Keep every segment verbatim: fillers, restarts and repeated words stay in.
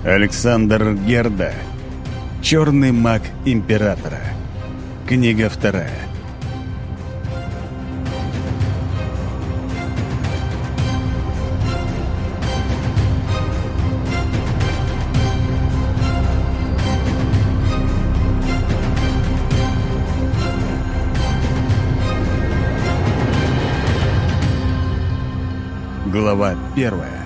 Александр Герда. Черный маг императора. Книга вторая. Глава первая.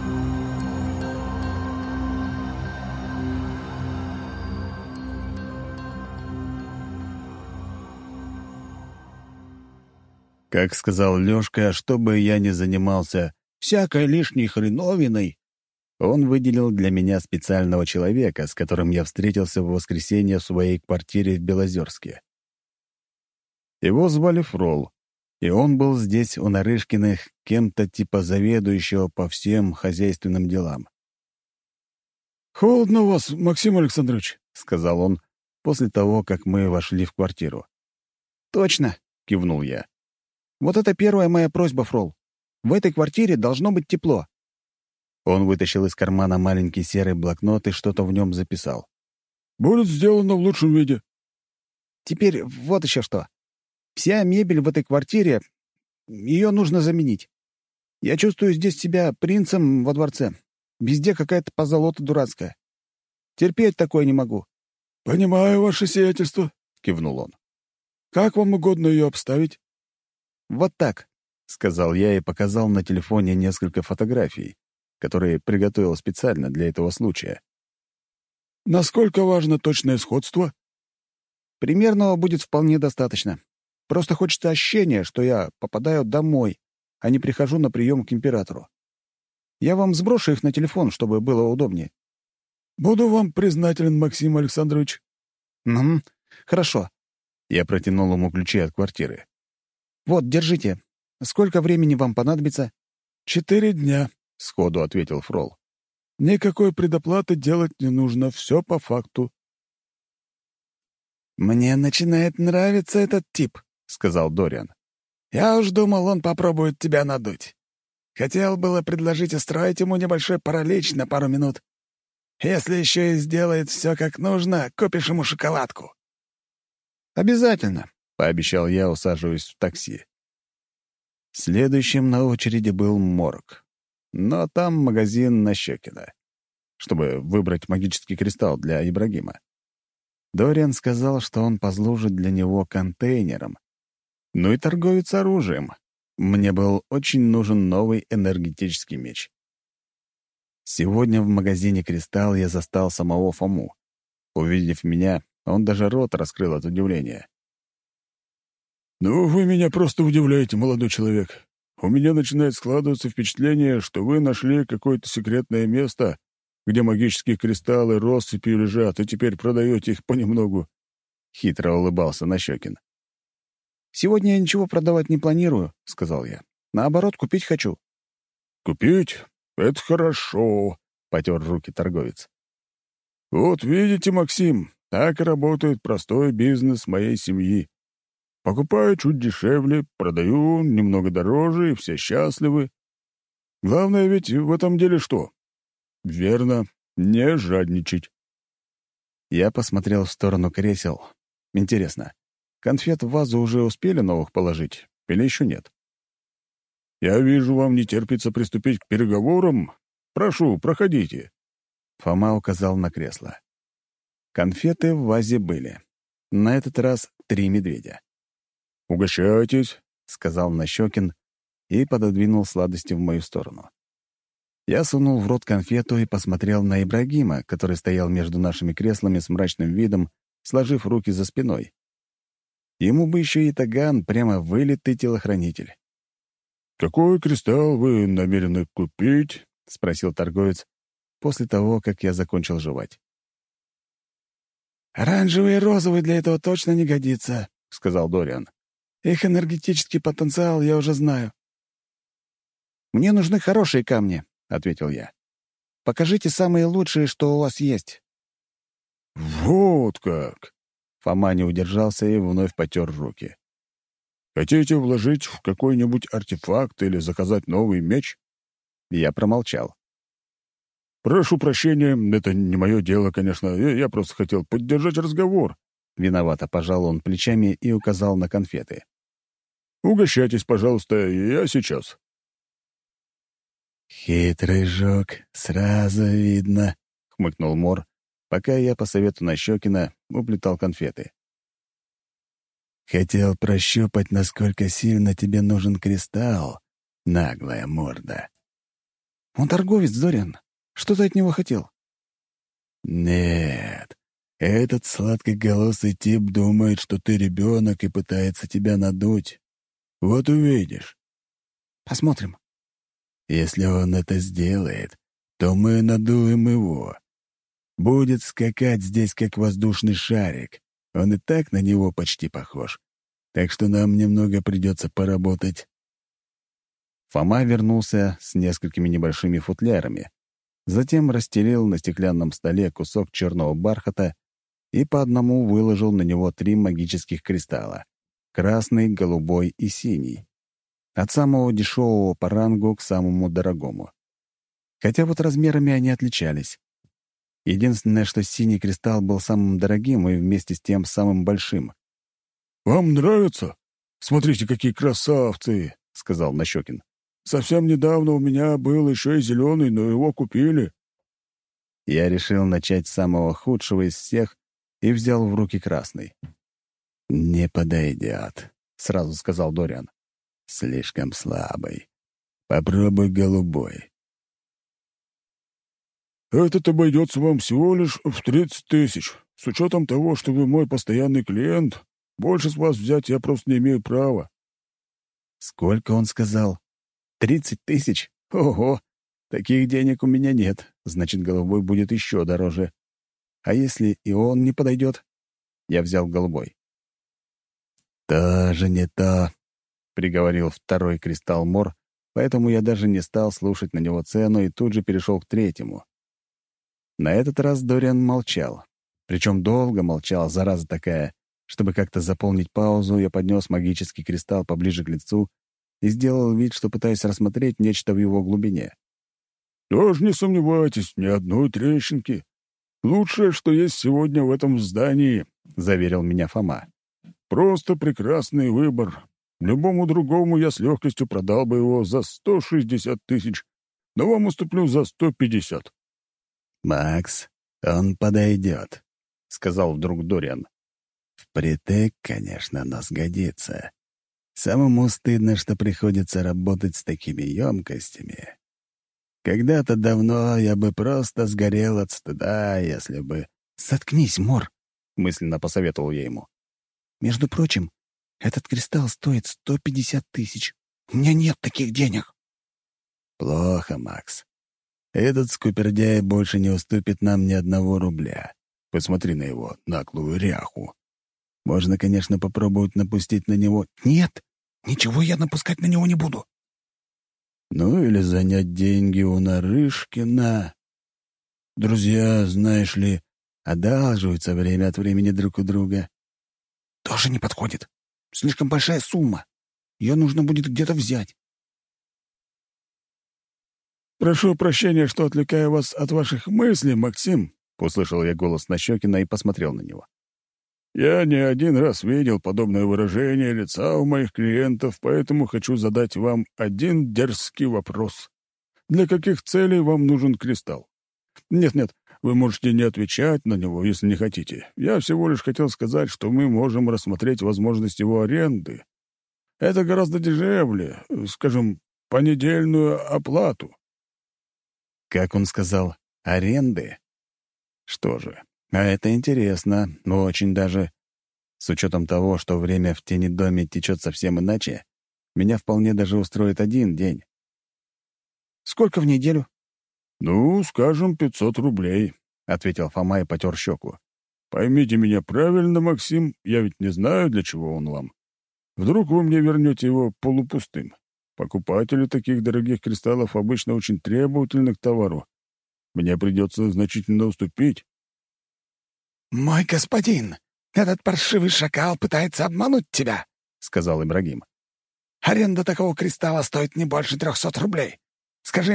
Как сказал Лёшка, чтобы я не занимался всякой лишней хреновиной, он выделил для меня специального человека, с которым я встретился в воскресенье в своей квартире в Белозерске. Его звали Фрол, и он был здесь у Нарышкиных кем-то типа заведующего по всем хозяйственным делам. «Холодно у вас, Максим Александрович», — сказал он после того, как мы вошли в квартиру. «Точно», — кивнул я. «Вот это первая моя просьба, Фрол. В этой квартире должно быть тепло». Он вытащил из кармана маленький серый блокнот и что-то в нем записал. «Будет сделано в лучшем виде». «Теперь вот еще что. Вся мебель в этой квартире, ее нужно заменить. Я чувствую здесь себя принцем во дворце. Везде какая-то позолота дурацкая. Терпеть такое не могу». «Понимаю ваше сиятельство», — кивнул он. «Как вам угодно ее обставить?» «Вот так», — сказал я и показал на телефоне несколько фотографий, которые приготовил специально для этого случая. «Насколько важно точное сходство?» «Примерного будет вполне достаточно. Просто хочется ощущения, что я попадаю домой, а не прихожу на прием к императору. Я вам сброшу их на телефон, чтобы было удобнее». «Буду вам признателен, Максим Александрович». «Угу, хорошо». Я протянул ему ключи от квартиры. «Вот, держите. Сколько времени вам понадобится?» «Четыре дня», — сходу ответил Фрол. «Никакой предоплаты делать не нужно, все по факту». «Мне начинает нравиться этот тип», — сказал Дориан. «Я уж думал, он попробует тебя надуть. Хотел было предложить устроить ему небольшой паралич на пару минут. Если еще и сделает все как нужно, купишь ему шоколадку». «Обязательно», — пообещал я, усаживаясь в такси. Следующим на очереди был морг. Но там магазин Нащекина, чтобы выбрать магический кристалл для Ибрагима. Дориан сказал, что он послужит для него контейнером. Ну и торговец оружием. Мне был очень нужен новый энергетический меч. Сегодня в магазине «Кристалл» я застал самого Фому. Увидев меня, он даже рот раскрыл от удивления. «Ну, вы меня просто удивляете, молодой человек. У меня начинает складываться впечатление, что вы нашли какое-то секретное место, где магические кристаллы россыпью лежат, и теперь продаете их понемногу». Хитро улыбался Нащекин. «Сегодня я ничего продавать не планирую», — сказал я. «Наоборот, купить хочу». «Купить? Это хорошо», — потер руки торговец. «Вот видите, Максим, так и работает простой бизнес моей семьи. Покупаю чуть дешевле, продаю немного дороже, и все счастливы. Главное ведь в этом деле что? Верно, не жадничать». Я посмотрел в сторону кресел. Интересно, конфет в вазу уже успели новых положить или еще нет? «Я вижу, вам не терпится приступить к переговорам. Прошу, проходите». Фома указал на кресло. Конфеты в вазе были. На этот раз три медведя. «Угощайтесь», — сказал Нащекин и пододвинул сладости в мою сторону. Я сунул в рот конфету и посмотрел на Ибрагима, который стоял между нашими креслами с мрачным видом, сложив руки за спиной. Ему бы еще и таган, прямо вылитый телохранитель. «Какой кристалл вы намерены купить?» — спросил торговец после того, как я закончил жевать. «Оранжевый и розовый для этого точно не годится», — сказал Дориан. «Их энергетический потенциал я уже знаю». «Мне нужны хорошие камни», — ответил я. «Покажите самые лучшие, что у вас есть». «Вот как!» Фома не удержался и вновь потер руки. «Хотите вложить в какой-нибудь артефакт или заказать новый меч?» Я промолчал. «Прошу прощения, это не мое дело, конечно. Я, я просто хотел поддержать разговор». Виновато пожал он плечами и указал на конфеты. «Угощайтесь, пожалуйста, я сейчас». «Хитрый жук, сразу видно», — хмыкнул Мор, пока я по совету Нащекина уплетал конфеты. «Хотел прощупать, насколько сильно тебе нужен кристалл, наглая морда». «Он торговец, Дориан. Что ты от него хотел?» «Нет, этот сладкоголосый тип думает, что ты ребенок и пытается тебя надуть. Вот увидишь. «Посмотрим». Если он это сделает, то мы надуем его. Будет скакать здесь, как воздушный шарик. Он и так на него почти похож. Так что нам немного придется поработать». Фома вернулся с несколькими небольшими футлярами. Затем расстелил на стеклянном столе кусок черного бархата и по одному выложил на него три магических кристалла — красный, голубой и синий. От самого дешевого по рангу к самому дорогому. Хотя вот размерами они отличались. Единственное, что синий кристалл был самым дорогим и вместе с тем самым большим. «Вам нравится? Смотрите, какие красавцы!» — сказал Нащекин. «Совсем недавно у меня был еще и зеленый, но его купили». Я решил начать с самого худшего из всех и взял в руки красный. «Не подойдет», — сразу сказал Дориан. «Слишком слабый. Попробуй голубой». «Этот обойдется вам всего лишь в тридцать тысяч. С учетом того, что вы мой постоянный клиент, больше с вас взять я просто не имею права». «Сколько он сказал? Тридцать тысяч? Ого! Таких денег у меня нет. Значит, голубой будет еще дороже. А если и он не подойдет?» Я взял голубой. «Тоже не то», — приговорил второй кристалл Мор, поэтому я даже не стал слушать на него цену и тут же перешел к третьему. На этот раз Дориан молчал. Причем долго молчал, зараза такая. Чтобы как-то заполнить паузу, я поднес магический кристалл поближе к лицу и сделал вид, что пытаюсь рассмотреть нечто в его глубине. «Тоже не сомневайтесь, ни одной трещинки. Лучшее, что есть сегодня в этом здании», — заверил меня Фома. «Просто прекрасный выбор. Любому другому я с легкостью продал бы его за сто шестьдесят тысяч, но вам уступлю за сто пятьдесят». «Макс, он подойдет», — сказал вдруг Дориан. «Впритык, конечно, но сгодится. Самому стыдно, что приходится работать с такими емкостями. Когда-то давно я бы просто сгорел от стыда, если бы...» «Заткнись, Мор», — мысленно посоветовал я ему. «Между прочим, этот кристалл стоит сто пятьдесят тысяч. У меня нет таких денег». «Плохо, Макс. Этот скупердяй больше не уступит нам ни одного рубля. Посмотри на его наглую ряху. Можно, конечно, попробовать напустить на него...» «Нет, ничего я напускать на него не буду». «Ну или занять деньги у Нарышкина. Друзья, знаешь ли, одалживаются время от времени друг у друга». «Тоже не подходит. Слишком большая сумма. Ее нужно будет где-то взять». «Прошу прощения, что отвлекаю вас от ваших мыслей, Максим», — услышал я голос Нащекина и посмотрел на него. «Я не один раз видел подобное выражение лица у моих клиентов, поэтому хочу задать вам один дерзкий вопрос. Для каких целей вам нужен кристалл? Нет-нет, вы можете не отвечать на него, если не хотите. Я всего лишь хотел сказать, что мы можем рассмотреть возможность его аренды. Это гораздо дешевле, скажем, понедельную оплату». Как он сказал, аренды? Что же, а это интересно, но очень даже. С учетом того, что время в тени-доме течет совсем иначе, меня вполне даже устроит один день. «Сколько в неделю?» «Ну, скажем, пятьсот рублей», — ответил Фома и потер щеку. «Поймите меня правильно, Максим, я ведь не знаю, для чего он вам. Вдруг вы мне вернете его полупустым. Покупатели таких дорогих кристаллов обычно очень требовательны к товару. Мне придется значительно уступить». «Мой господин, этот паршивый шакал пытается обмануть тебя», — сказал Ибрагим. «Аренда такого кристалла стоит не больше трехсот рублей. Скажи ему,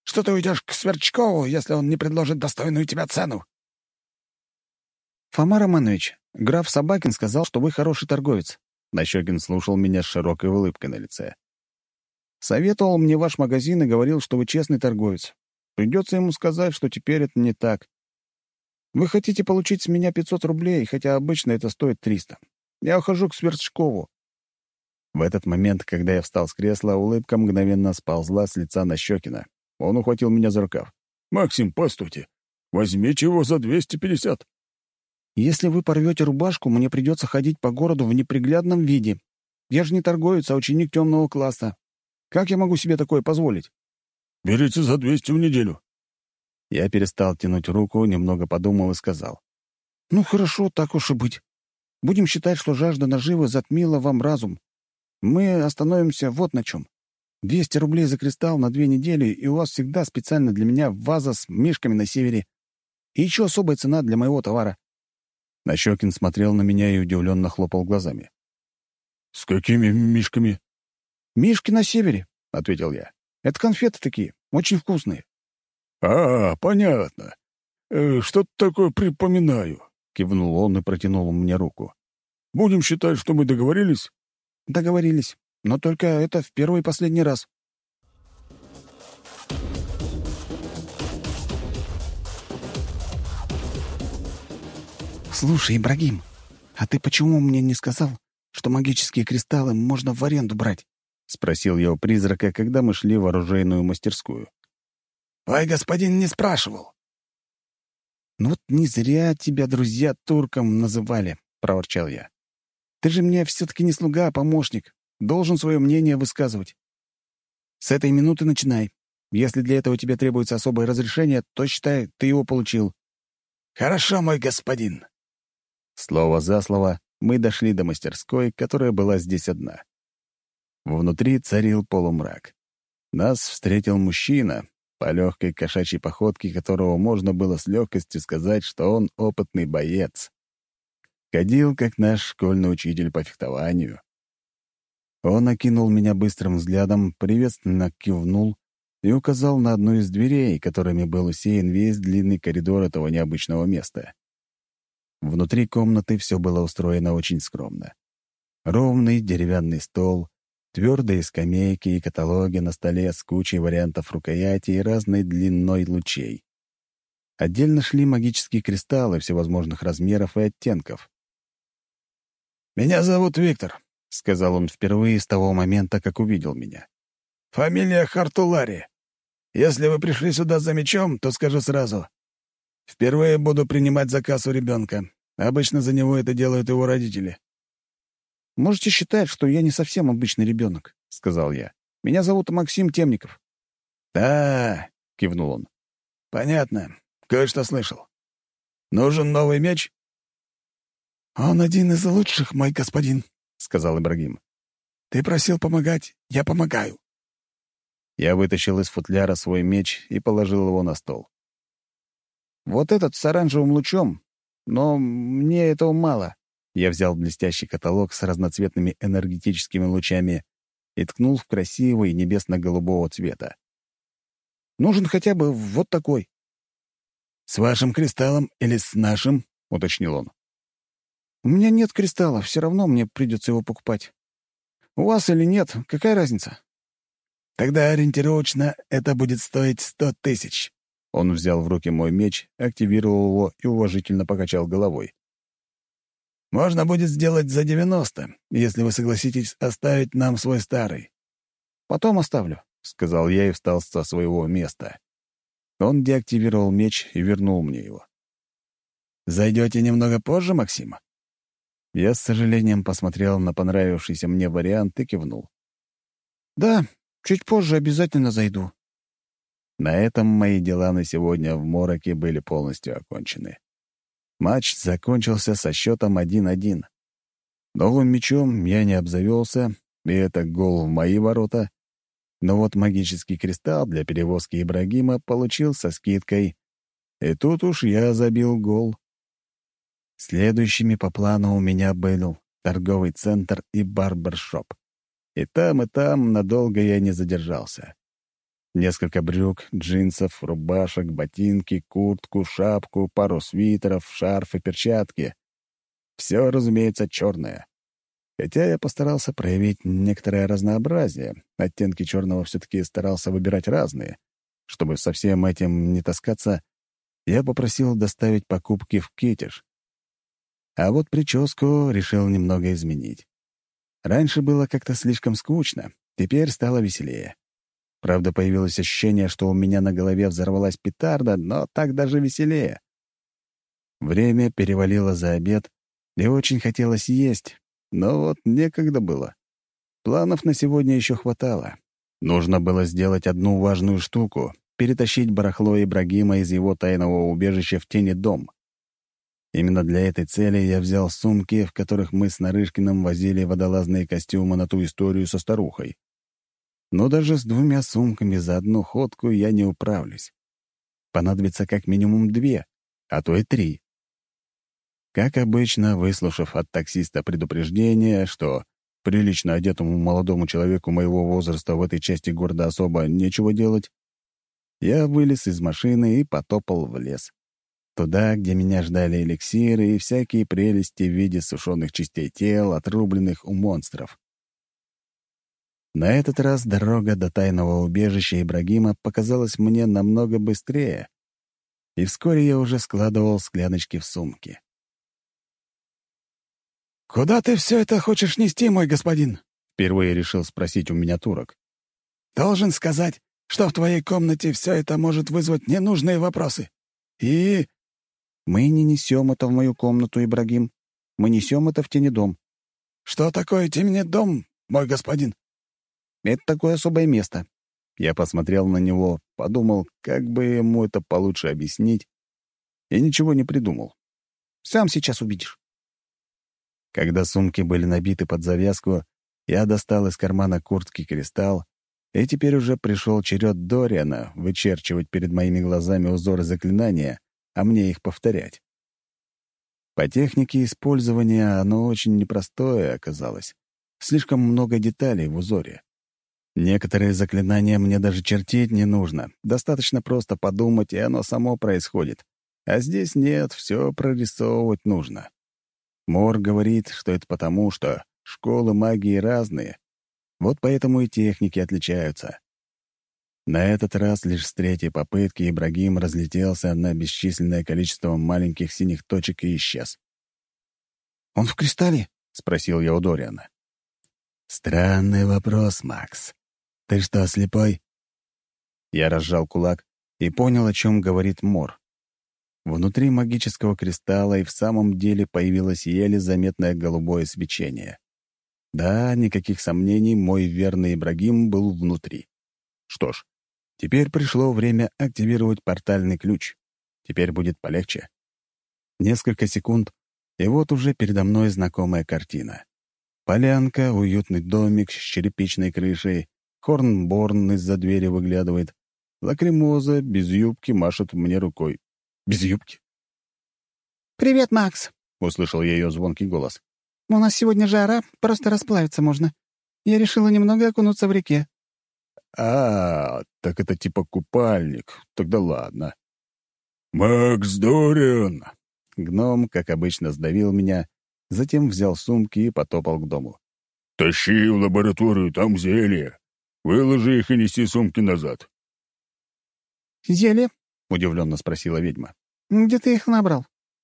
что ты уйдешь к Сверчкову, если он не предложит достойную тебя цену?» «Фома Романович, граф Собакин сказал, что вы хороший торговец». Нащекин слушал меня с широкой улыбкой на лице. «Советовал мне ваш магазин и говорил, что вы честный торговец. Придется ему сказать, что теперь это не так. Вы хотите получить с меня пятьсот рублей, хотя обычно это стоит триста. Я ухожу к Сверчкову». В этот момент, когда я встал с кресла, улыбка мгновенно сползла с лица Нащекина. Он ухватил меня за рукав. «Максим, постойте. Возьмите его за двести пятьдесят». «Если вы порвете рубашку, мне придется ходить по городу в неприглядном виде. Я же не торговец, а ученик темного класса. Как я могу себе такое позволить?» «Берите за двести в неделю». Я перестал тянуть руку, немного подумал и сказал. «Ну хорошо, так уж и быть. Будем считать, что жажда наживы затмила вам разум. Мы остановимся вот на чем. двести рублей за кристалл на две недели, и у вас всегда специально для меня ваза с мишками на севере. И еще особая цена для моего товара». Нащекин смотрел на меня и удивленно хлопал глазами. «С какими мишками?» «Мишки на севере», — ответил я. «Это конфеты такие, очень вкусные». «А, понятно. Э, что-то такое припоминаю», — кивнул он и протянул мне руку. «Будем считать, что мы договорились?» «Договорились. Но только это в первый и последний раз». «Слушай, Ибрагим, а ты почему мне не сказал, что магические кристаллы можно в аренду брать?» — спросил я у призрака, когда мы шли в оружейную мастерскую. «Ой, господин не спрашивал». «Ну вот не зря тебя друзья турком называли», — проворчал я. «Ты же мне все-таки не слуга, а помощник. Должен свое мнение высказывать. С этой минуты начинай. Если для этого тебе требуется особое разрешение, то, считай, ты его получил». «Хорошо, мой господин». Слово за слово мы дошли до мастерской, которая была здесь одна. Внутри царил полумрак. Нас встретил мужчина, по легкой кошачьей походке которого можно было с легкостью сказать, что он опытный боец. Ходил, как наш школьный учитель по фехтованию. Он окинул меня быстрым взглядом, приветственно кивнул и указал на одну из дверей, которыми был усеян весь длинный коридор этого необычного места. Внутри комнаты все было устроено очень скромно. Ровный деревянный стол, твердые скамейки и каталоги на столе с кучей вариантов рукояти и разной длиной лучей. Отдельно шли магические кристаллы всевозможных размеров и оттенков. «Меня зовут Виктор», — сказал он впервые с того момента, как увидел меня. «Фамилия Хартулари. Если вы пришли сюда за мечом, то скажу сразу. Впервые буду принимать заказ у ребенка. Обычно за него это делают его родители». «Можете считать, что я не совсем обычный ребенок», — сказал я. «Меня зовут Максим Темников». «Да», — кивнул он. «Понятно. Кое-что слышал. Нужен новый меч?» «Он один из лучших, мой господин», — сказал Ибрагим. «Ты просил помогать, я помогаю». Я вытащил из футляра свой меч и положил его на стол. «Вот этот с оранжевым лучом, но мне этого мало». Я взял блестящий каталог с разноцветными энергетическими лучами и ткнул в красивый небесно-голубого цвета. «Нужен хотя бы вот такой». «С вашим кристаллом или с нашим?» — уточнил он. «У меня нет кристалла, все равно мне придется его покупать. У вас или нет, какая разница?» «Тогда ориентировочно это будет стоить сто тысяч». Он взял в руки мой меч, активировал его и уважительно покачал головой. «Можно будет сделать за девяносто, если вы согласитесь оставить нам свой старый». «Потом оставлю», — сказал я и встал со своего места. Он деактивировал меч и вернул мне его. «Зайдете немного позже, Максим?» Я с сожалением посмотрел на понравившийся мне вариант и кивнул. «Да, чуть позже обязательно зайду». На этом мои дела на сегодня в Мороке были полностью окончены. Матч закончился со счетом один-один. Новым мячом я не обзавелся, и это гол в мои ворота. Но вот магический кристалл для перевозки Ибрагима получил со скидкой. И тут уж я забил гол. Следующими по плану у меня был торговый центр и барбершоп. И там, и там надолго я не задержался. Несколько брюк, джинсов, рубашек, ботинки, куртку, шапку, пару свитеров, шарф и перчатки. Все, разумеется, черное. Хотя я постарался проявить некоторое разнообразие. Оттенки черного все-таки старался выбирать разные. Чтобы со всем этим не таскаться, я попросил доставить покупки в Китеж. А вот прическу решил немного изменить. Раньше было как-то слишком скучно, теперь стало веселее. Правда, появилось ощущение, что у меня на голове взорвалась петарда, но так даже веселее. Время перевалило за обед, и очень хотелось есть, но вот некогда было. Планов на сегодня еще хватало. Нужно было сделать одну важную штуку — перетащить барахло Ибрагима из его тайного убежища в тени дом. Именно для этой цели я взял сумки, в которых мы с Нарышкиным возили водолазные костюмы на ту историю со старухой. Но даже с двумя сумками за одну ходку я не управлюсь. Понадобится как минимум две, а то и три. Как обычно, выслушав от таксиста предупреждение, что прилично одетому молодому человеку моего возраста в этой части города особо нечего делать, я вылез из машины и потопал в лес. Туда, где меня ждали эликсиры и всякие прелести в виде сушеных частей тел, отрубленных у монстров. На этот раз дорога до тайного убежища Ибрагима показалась мне намного быстрее, и вскоре я уже складывал скляночки в сумки. «Куда ты все это хочешь нести, мой господин?» — впервые решил спросить у меня турок. «Должен сказать, что в твоей комнате все это может вызвать ненужные вопросы. И...» «Мы не несем это в мою комнату, Ибрагим. Мы несем это в тенедом». «Что такое тенедом, мой господин?» «Это такое особое место». Я посмотрел на него, подумал, как бы ему это получше объяснить, и ничего не придумал. «Сам сейчас увидишь». Когда сумки были набиты под завязку, я достал из кармана куртки кристалл, и теперь уже пришел черед Дориана вычерчивать перед моими глазами узоры заклинания, а мне их повторять. По технике использования оно очень непростое оказалось. Слишком много деталей в узоре. Некоторые заклинания мне даже чертить не нужно. Достаточно просто подумать, и оно само происходит. А здесь нет, все прорисовывать нужно. Мор говорит, что это потому, что школы магии разные. Вот поэтому и техники отличаются. На этот раз лишь с третьей попытки Ибрагим разлетелся на бесчисленное количество маленьких синих точек и исчез. «Он в кристалле?» — спросил я у Дориана. «Странный вопрос, Макс. Ты что, слепой?» Я разжал кулак и понял, о чем говорит Мор. Внутри магического кристалла и в самом деле появилось еле заметное голубое свечение. Да, никаких сомнений, мой верный Ибрагим был внутри. Что ж, теперь пришло время активировать портальный ключ. Теперь будет полегче. Несколько секунд, и вот уже передо мной знакомая картина. Полянка, уютный домик с черепичной крышей, Хорнборн из-за двери выглядывает, Лакримоза без юбки машет мне рукой. Без юбки? «Привет, Макс!» — услышал я ее звонкий голос. «У нас сегодня жара, просто расплавиться можно. Я решила немного окунуться в реке». «А, так это типа купальник. Тогда ладно». «Макс Дориан!» Гном, как обычно, сдавил меня, затем взял сумки и потопал к дому. «Тащи в лабораторию, там зелье. Выложи их и неси сумки назад». «Зелье?» — удивленно спросила ведьма. «Где ты их набрал?»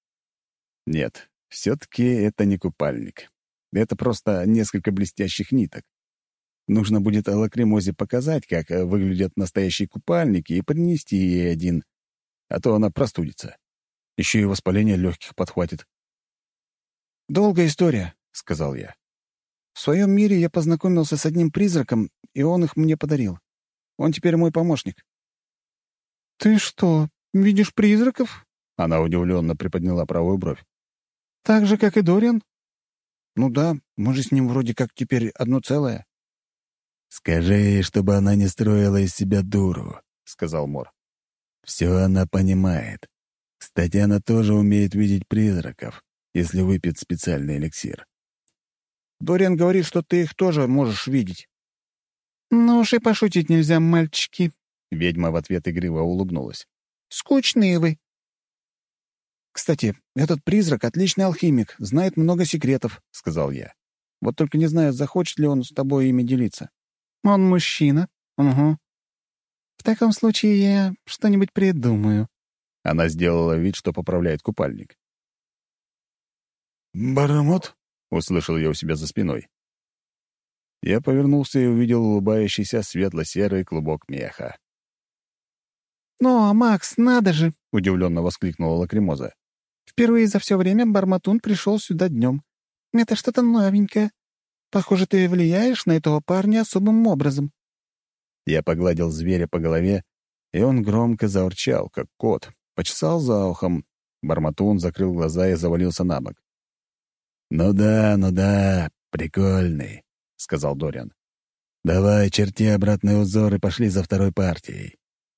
«Нет, все-таки это не купальник. Это просто несколько блестящих ниток. Нужно будет Лакримозе показать, как выглядят настоящие купальники, и принести ей один, а то она простудится. Еще и воспаление легких подхватит». «Долгая история», — сказал я. «В своем мире я познакомился с одним призраком, и он их мне подарил. Он теперь мой помощник». «Ты что, видишь призраков?» Она удивленно приподняла правую бровь. «Так же, как и Дориан?» «Ну да, мы же с ним вроде как теперь одно целое». «Скажи, чтобы она не строила из себя дуру», — сказал Мор. «Все она понимает. Кстати, она тоже умеет видеть призраков, если выпьет специальный эликсир». «Дориан говорит, что ты их тоже можешь видеть». «Ну уж и пошутить нельзя, мальчики». Ведьма в ответ игриво улыбнулась. «Скучные вы». «Кстати, этот призрак — отличный алхимик, знает много секретов», — сказал я. «Вот только не знаю, захочет ли он с тобой ими делиться». «Он мужчина?» «Угу». «В таком случае я что-нибудь придумаю». Она сделала вид, что поправляет купальник. «Барамот?» — услышал я у себя за спиной. Я повернулся и увидел улыбающийся светло-серый клубок меха. «Ну, а Макс, надо же!» — удивленно воскликнула Лакримоза. «Впервые за все время Барматун пришел сюда днем. Это что-то новенькое. Похоже, ты влияешь на этого парня особым образом». Я погладил зверя по голове, и он громко заурчал, как кот, почесал за ухом. Барматун закрыл глаза и завалился на бок. «Ну да, ну да, прикольный», — сказал Дориан. «Давай, черти обратный узор и пошли за второй партией».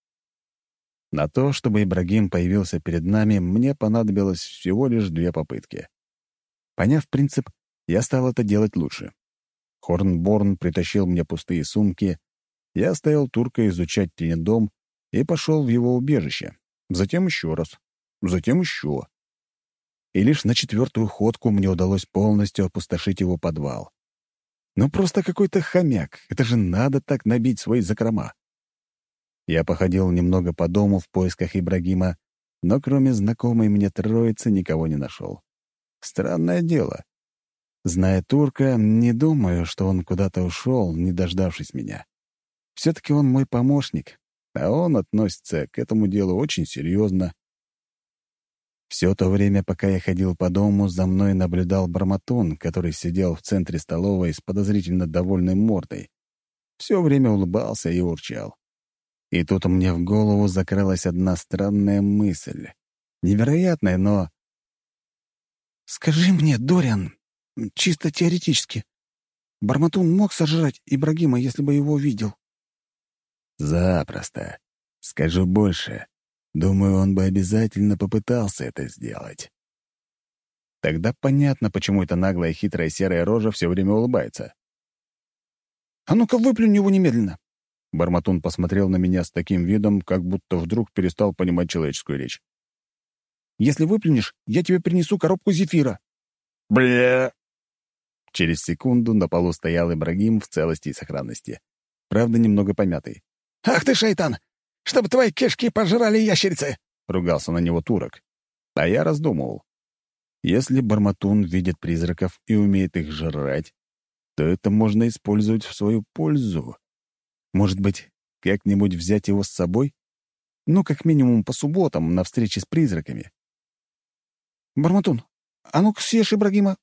На то, чтобы Ибрагим появился перед нами, мне понадобилось всего лишь две попытки. Поняв принцип, я стал это делать лучше. Хорнборн притащил мне пустые сумки, я оставил турка изучать тенедом и пошел в его убежище. Затем еще раз. Затем еще. И лишь на четвертую ходку мне удалось полностью опустошить его подвал. Ну просто какой-то хомяк. Это же надо так набить свои закрома. Я походил немного по дому в поисках Ибрагима, но кроме знакомой мне троицы никого не нашел. Странное дело. Зная турка, не думаю, что он куда-то ушел, не дождавшись меня. Все-таки он мой помощник, а он относится к этому делу очень серьезно. Все то время, пока я ходил по дому, за мной наблюдал Барматун, который сидел в центре столовой с подозрительно довольной мордой. Все время улыбался и урчал. И тут мне в голову закралась одна странная мысль. Невероятная, но... «Скажи мне, Дориан, чисто теоретически, Барматун мог сожрать Ибрагима, если бы его видел?» «Запросто. Скажу больше. Думаю, он бы обязательно попытался это сделать». Тогда понятно, почему эта наглая хитрая серая рожа все время улыбается. «А ну-ка выплюнь его немедленно!» Барматун посмотрел на меня с таким видом, как будто вдруг перестал понимать человеческую речь. «Если выплюнешь, я тебе принесу коробку зефира». «Бля!» Через секунду на полу стоял Ибрагим в целости и сохранности. Правда, немного помятый. «Ах ты, шайтан! Чтобы твои кишки пожрали ящерицы!» — ругался на него турок. А я раздумывал. Если Барматун видит призраков и умеет их жрать, то это можно использовать в свою пользу. Может быть, как-нибудь взять его с собой? Ну, как минимум по субботам на встрече с призраками. «Барматун, а ну-ка съешь Ибрагима».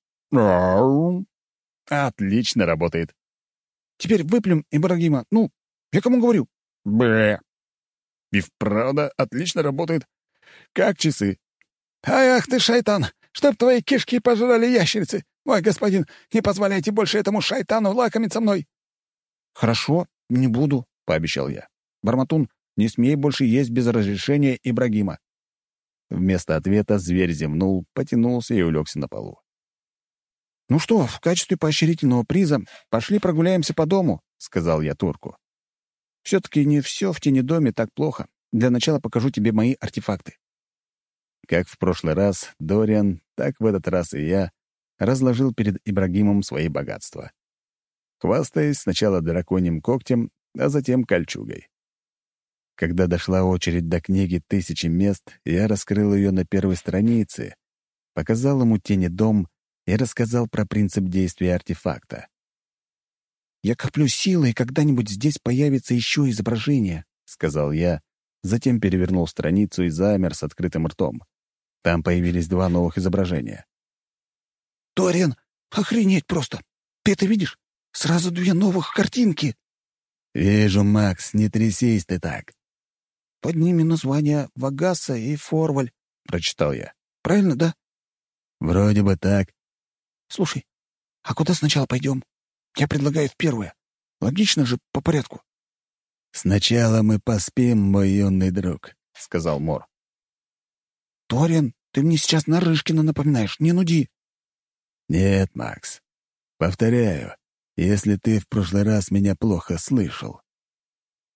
Отлично работает. «Теперь выплюнь Ибрагима. Ну, я кому говорю?» Бля. И вправду отлично работает. Как часы. «Ай, ах ты, шайтан! Чтоб твои кишки пожрали ящерицы! Мой господин, не позволяйте больше этому шайтану лакомиться мной!» «Хорошо, не буду», — пообещал я. «Барматун, не смей больше есть без разрешения Ибрагима». Вместо ответа зверь зевнул, потянулся и улегся на полу. «Ну что, в качестве поощрительного приза пошли прогуляемся по дому», — сказал я турку. «Все-таки не все в тенедоме так плохо. Для начала покажу тебе мои артефакты». Как в прошлый раз Дориан, так в этот раз и я разложил перед Ибрагимом свои богатства. Хвастаясь сначала драконьим когтем, а затем кольчугой. Когда дошла очередь до книги «Тысячи мест», я раскрыл ее на первой странице, показал ему тенедом и рассказал про принцип действия артефакта. «Я коплю силы, и когда-нибудь здесь появится еще изображение», — сказал я, затем перевернул страницу и замер с открытым ртом. Там появились два новых изображения. «Дориан, охренеть просто! Ты это видишь? Сразу две новых картинки!» «Вижу, Макс, не трясись ты так!» «Под ними названия Вагаса и Форваль», — прочитал я. «Правильно, да?» «Вроде бы так». «Слушай, а куда сначала пойдем? Я предлагаю в первое. Логично же, по порядку». «Сначала мы поспим, мой юный друг», — сказал Мор. «Дориан, ты мне сейчас Нарышкина напоминаешь, не нуди». «Нет, Макс. Повторяю, если ты в прошлый раз меня плохо слышал».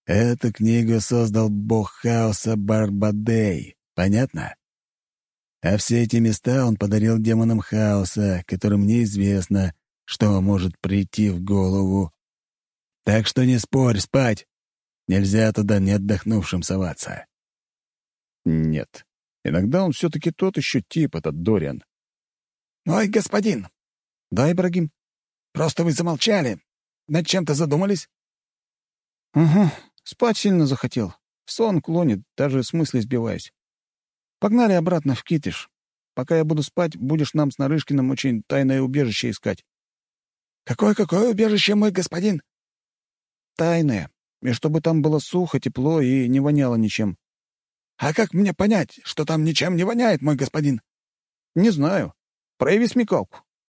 Эту книгу создал бог хаоса Барбадей. Понятно? А все эти места он подарил демонам хаоса, которым неизвестно, что может прийти в голову. Так что не спорь, спать. Нельзя туда не отдохнувшим соваться. Нет. Иногда он все-таки тот еще тип, этот Дориан. «Ой, господин, Да, Ибрагим? просто вы замолчали. Над чем-то задумались?» Угу. Спать сильно захотел. Сон клонит, даже с мысли сбиваюсь. Погнали обратно в Китиш. Пока я буду спать, будешь нам с Нарышкиным очень тайное убежище искать. «Какое-какое убежище, мой господин?» Тайное. И чтобы там было сухо, тепло и не воняло ничем. «А как мне понять, что там ничем не воняет, мой господин?» Не знаю. Прояви смекалку.